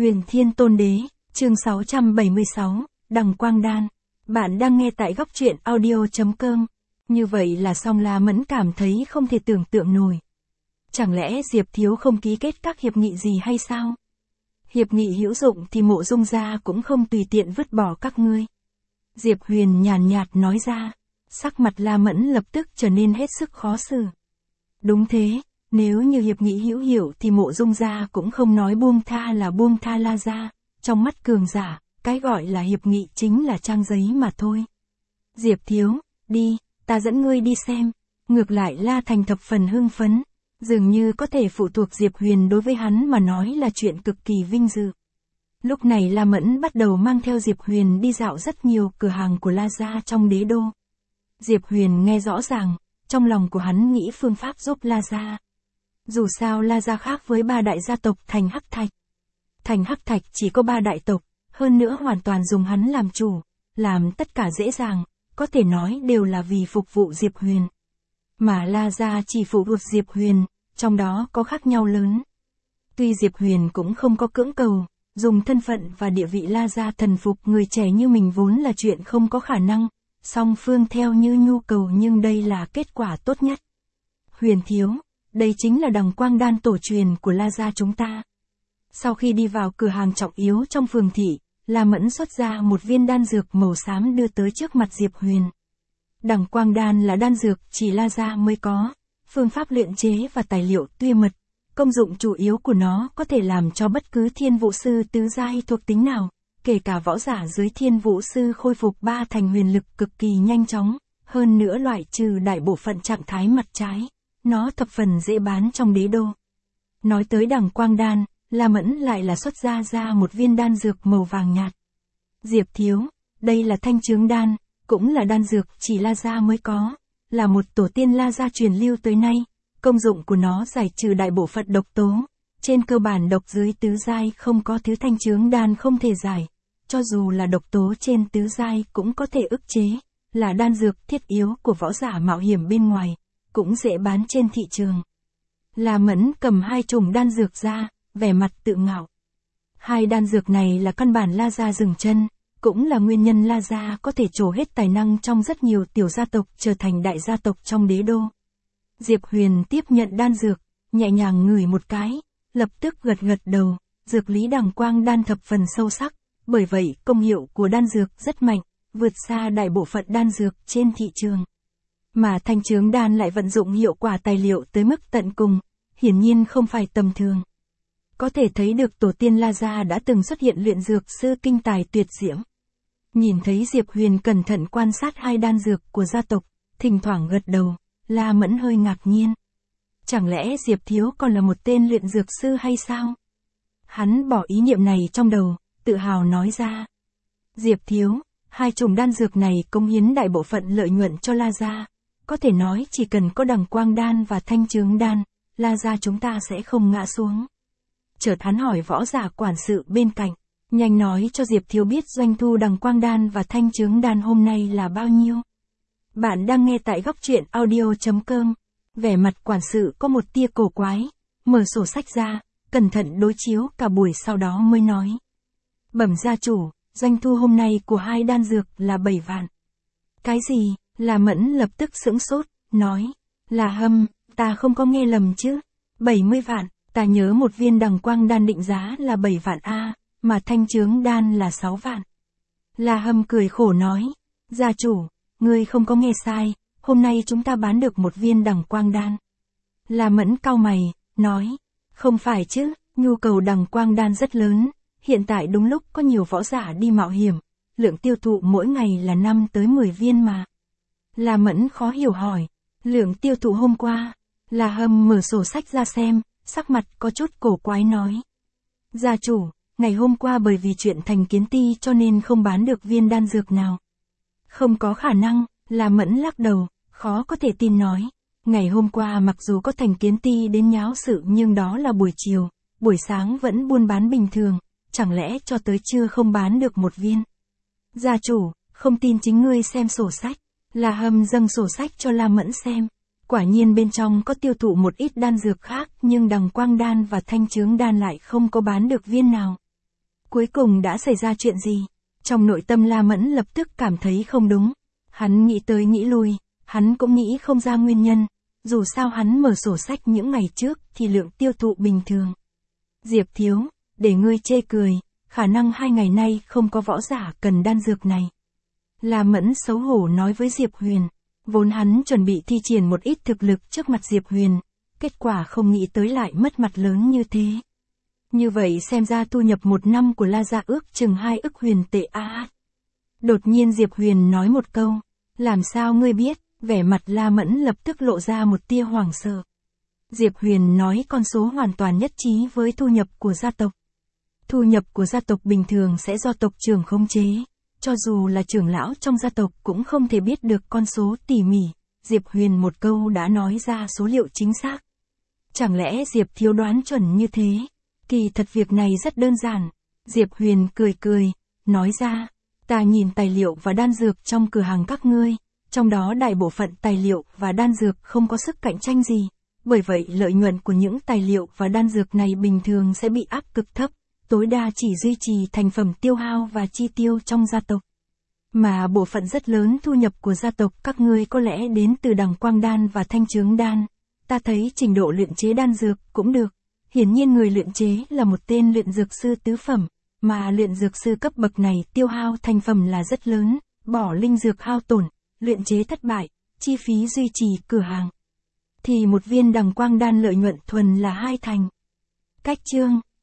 Huyền Thiên Tôn Đế, chương 676, Đằng Quang Đan. Bạn đang nghe tại góc truyện audio.com. Như vậy là xong. La Mẫn cảm thấy không thể tưởng tượng nổi. Chẳng lẽ Diệp Thiếu không ký kết các hiệp nghị gì hay sao? Hiệp nghị hữu dụng thì Mộ Dung gia cũng không tùy tiện vứt bỏ các ngươi. Diệp Huyền nhàn nhạt nói ra. Sắc mặt La Mẫn lập tức trở nên hết sức khó xử. Đúng thế, nếu như hiệp nghị hữu hiệu thì Mộ Dung gia cũng không nói buông tha là buông tha La gia. Trong mắt cường giả, cái gọi là hiệp nghị chính là trang giấy mà thôi. Diệp Thiếu, đi, ta dẫn ngươi đi xem. Ngược lại La Thành thập phần hưng phấn. Dường như có thể phụ thuộc Diệp Huyền đối với hắn mà nói là chuyện cực kỳ vinh dự. Lúc này La Mẫn bắt đầu mang theo Diệp Huyền đi dạo rất nhiều cửa hàng của La gia trong đế đô. Diệp Huyền nghe rõ ràng, trong lòng của hắn nghĩ phương pháp giúp La gia. Dù sao La gia khác với ba đại gia tộc Thành Hắc Thạch. Thành Hắc Thạch chỉ có ba đại tộc, hơn nữa hoàn toàn dùng hắn làm chủ, làm tất cả dễ dàng, có thể nói đều là vì phục vụ Diệp Huyền. Mà La gia chỉ phụ thuộc Diệp Huyền, trong đó có khác nhau lớn. Tuy Diệp Huyền cũng không có cưỡng cầu, dùng thân phận và địa vị La gia thần phục người trẻ như mình vốn là chuyện không có khả năng, song phương theo như nhu cầu, nhưng đây là kết quả tốt nhất. Huyền Thiếu, đây chính là Đằng Quang Đan tổ truyền của La gia chúng ta. Sau khi đi vào cửa hàng trọng yếu trong phường thị, La Mẫn xuất ra một viên đan dược màu xám đưa tới trước mặt Diệp Huyền. Đằng Quang Đan là đan dược chỉ La gia mới có, phương pháp luyện chế và tài liệu tuyệt mật, công dụng chủ yếu của nó có thể làm cho bất cứ thiên vũ sư tứ giai thuộc tính nào, kể cả võ giả dưới thiên vũ sư khôi phục 3 thành huyền lực cực kỳ nhanh chóng, hơn nữa loại trừ đại bộ phận trạng thái mặt trái, nó thập phần dễ bán trong đế đô. Nói tới Đằng Quang Đan, La Mẫn lại là xuất ra một viên đan dược màu vàng nhạt. Diệp Thiếu, đây là Thanh Chướng Đan, cũng là đan dược chỉ La gia mới có, là một tổ tiên La gia truyền lưu tới nay, công dụng của nó giải trừ đại bộ phận độc tố, trên cơ bản độc dưới tứ giai không có thứ Thanh Chướng Đan không thể giải, cho dù là độc tố trên tứ giai cũng có thể ức chế, là đan dược thiết yếu của võ giả mạo hiểm bên ngoài, cũng dễ bán trên thị trường. La Mẫn cầm hai chùm đan dược ra, vẻ mặt tự ngạo. Hai đan dược này là căn bản La gia dừng chân, cũng là nguyên nhân La gia có thể trổ hết tài năng trong rất nhiều tiểu gia tộc trở thành đại gia tộc trong đế đô. Diệp Huyền tiếp nhận đan dược, nhẹ nhàng ngửi một cái, lập tức gật đầu, dược lý Đằng Quang Đan thập phần sâu sắc, bởi vậy công hiệu của đan dược rất mạnh, vượt xa đại bộ phận đan dược trên thị trường. Mà Thanh Chướng Đan lại vận dụng hiệu quả tài liệu tới mức tận cùng, hiển nhiên không phải tầm thường. Có thể thấy được tổ tiên La gia đã từng xuất hiện luyện dược sư kinh tài tuyệt diễm. Nhìn thấy Diệp Huyền cẩn thận quan sát hai đan dược của gia tộc, thỉnh thoảng gật đầu, La Mẫn hơi ngạc nhiên. Chẳng lẽ Diệp Thiếu còn là một tên luyện dược sư hay sao? Hắn bỏ ý niệm này trong đầu, tự hào nói ra. Diệp Thiếu, hai chùm đan dược này cống hiến đại bộ phận lợi nhuận cho La gia. Có thể nói chỉ cần có Đằng Quang Đan và Thanh Chướng Đan, La gia chúng ta sẽ không ngã xuống. Chợt hắn hỏi võ giả quản sự bên cạnh, nhanh nói cho Diệp Thiếu biết doanh thu Đằng Quang Đan và Thanh Chướng Đan hôm nay là bao nhiêu. Bạn đang nghe tại góc truyện audio.com. Vẻ mặt quản sự có một tia cổ quái, mở sổ sách ra, cẩn thận đối chiếu cả buổi sau đó mới nói. Bẩm gia chủ, doanh thu hôm nay của hai đan dược là 7 vạn. Cái gì? La Mẫn lập tức sững sốt, nói. Là Hâm, ta không có nghe lầm chứ? 70 vạn, ta nhớ một viên Đằng Quang Đan định giá là 7 vạn a, mà Thanh Chướng Đan là 6 vạn. La Hâm cười khổ nói. Gia chủ, ngươi không có nghe sai, hôm nay chúng ta bán được một viên Đằng Quang Đan. La Mẫn cau mày, nói. Không phải chứ, nhu cầu Đằng Quang Đan rất lớn, hiện tại đúng lúc có nhiều võ giả đi mạo hiểm, lượng tiêu thụ mỗi ngày là 5 tới 10 viên mà. La Mẫn khó hiểu hỏi. Lượng tiêu thụ hôm qua. La Hâm mở sổ sách ra xem, sắc mặt có chút cổ quái nói. Gia chủ, ngày hôm qua bởi vì chuyện Thành Kiến Ti cho nên không bán được viên đan dược nào. Không có khả năng, La Mẫn lắc đầu, khó có thể tin nói. Ngày hôm qua mặc dù có Thành Kiến Ti đến nháo sự nhưng đó là buổi chiều, buổi sáng vẫn buôn bán bình thường, chẳng lẽ cho tới trưa không bán được một viên. Gia chủ, không tin chính ngươi xem sổ sách. La Hâm dâng sổ sách cho La Mẫn xem. Quả nhiên bên trong có tiêu thụ một ít đan dược khác nhưng Đằng Quang Đan và Thanh Chướng Đan lại không có bán được viên nào. Cuối cùng đã xảy ra chuyện gì? Trong nội tâm La Mẫn lập tức cảm thấy không đúng. Hắn nghĩ tới nghĩ lui, hắn cũng nghĩ không ra nguyên nhân. Dù sao hắn mở sổ sách những ngày trước thì lượng tiêu thụ bình thường. Diệp thiếu, để ngươi chê cười, khả năng 2 ngày nay không có võ giả cần đan dược này. La Mẫn xấu hổ nói với Diệp Huyền. Vốn hắn chuẩn bị thi triển một ít thực lực trước mặt Diệp Huyền. Kết quả không nghĩ tới lại mất mặt lớn như thế. Như vậy xem ra thu nhập 1 năm của La gia ước chừng 2 ức huyền tệ a. Đột nhiên Diệp Huyền nói một câu. Làm sao ngươi biết? Vẻ mặt La Mẫn lập tức lộ ra một tia hoảng sợ. Diệp Huyền nói con số hoàn toàn nhất trí với thu nhập của gia tộc. Thu nhập của gia tộc bình thường sẽ do tộc trưởng khống chế. Cho dù là trưởng lão trong gia tộc cũng không thể biết được con số tỉ mỉ. Diệp Huyền một câu đã nói ra số liệu chính xác. Chẳng lẽ Diệp thiếu đoán chuẩn như thế? Kỳ thật việc này rất đơn giản. Diệp Huyền cười cười, nói ra. Ta nhìn tài liệu và đan dược trong cửa hàng các ngươi. Trong đó đại bộ phận tài liệu và đan dược không có sức cạnh tranh gì. Bởi vậy lợi nhuận của những tài liệu và đan dược này bình thường sẽ bị áp cực thấp. Tối đa chỉ duy trì thành phẩm tiêu hao và chi tiêu trong gia tộc. Mà bộ phận rất lớn thu nhập của gia tộc các ngươi có lẽ đến từ đằng quang đan và thanh chướng đan. Ta thấy trình độ luyện chế đan dược cũng được. Hiển nhiên người luyện chế là một tên luyện dược sư tứ phẩm. Mà luyện dược sư cấp bậc này tiêu hao thành phẩm là rất lớn. Bỏ linh dược hao tổn, luyện chế thất bại, chi phí duy trì cửa hàng. Thì một viên đằng quang đan lợi nhuận thuần là 2 thành. Cách chương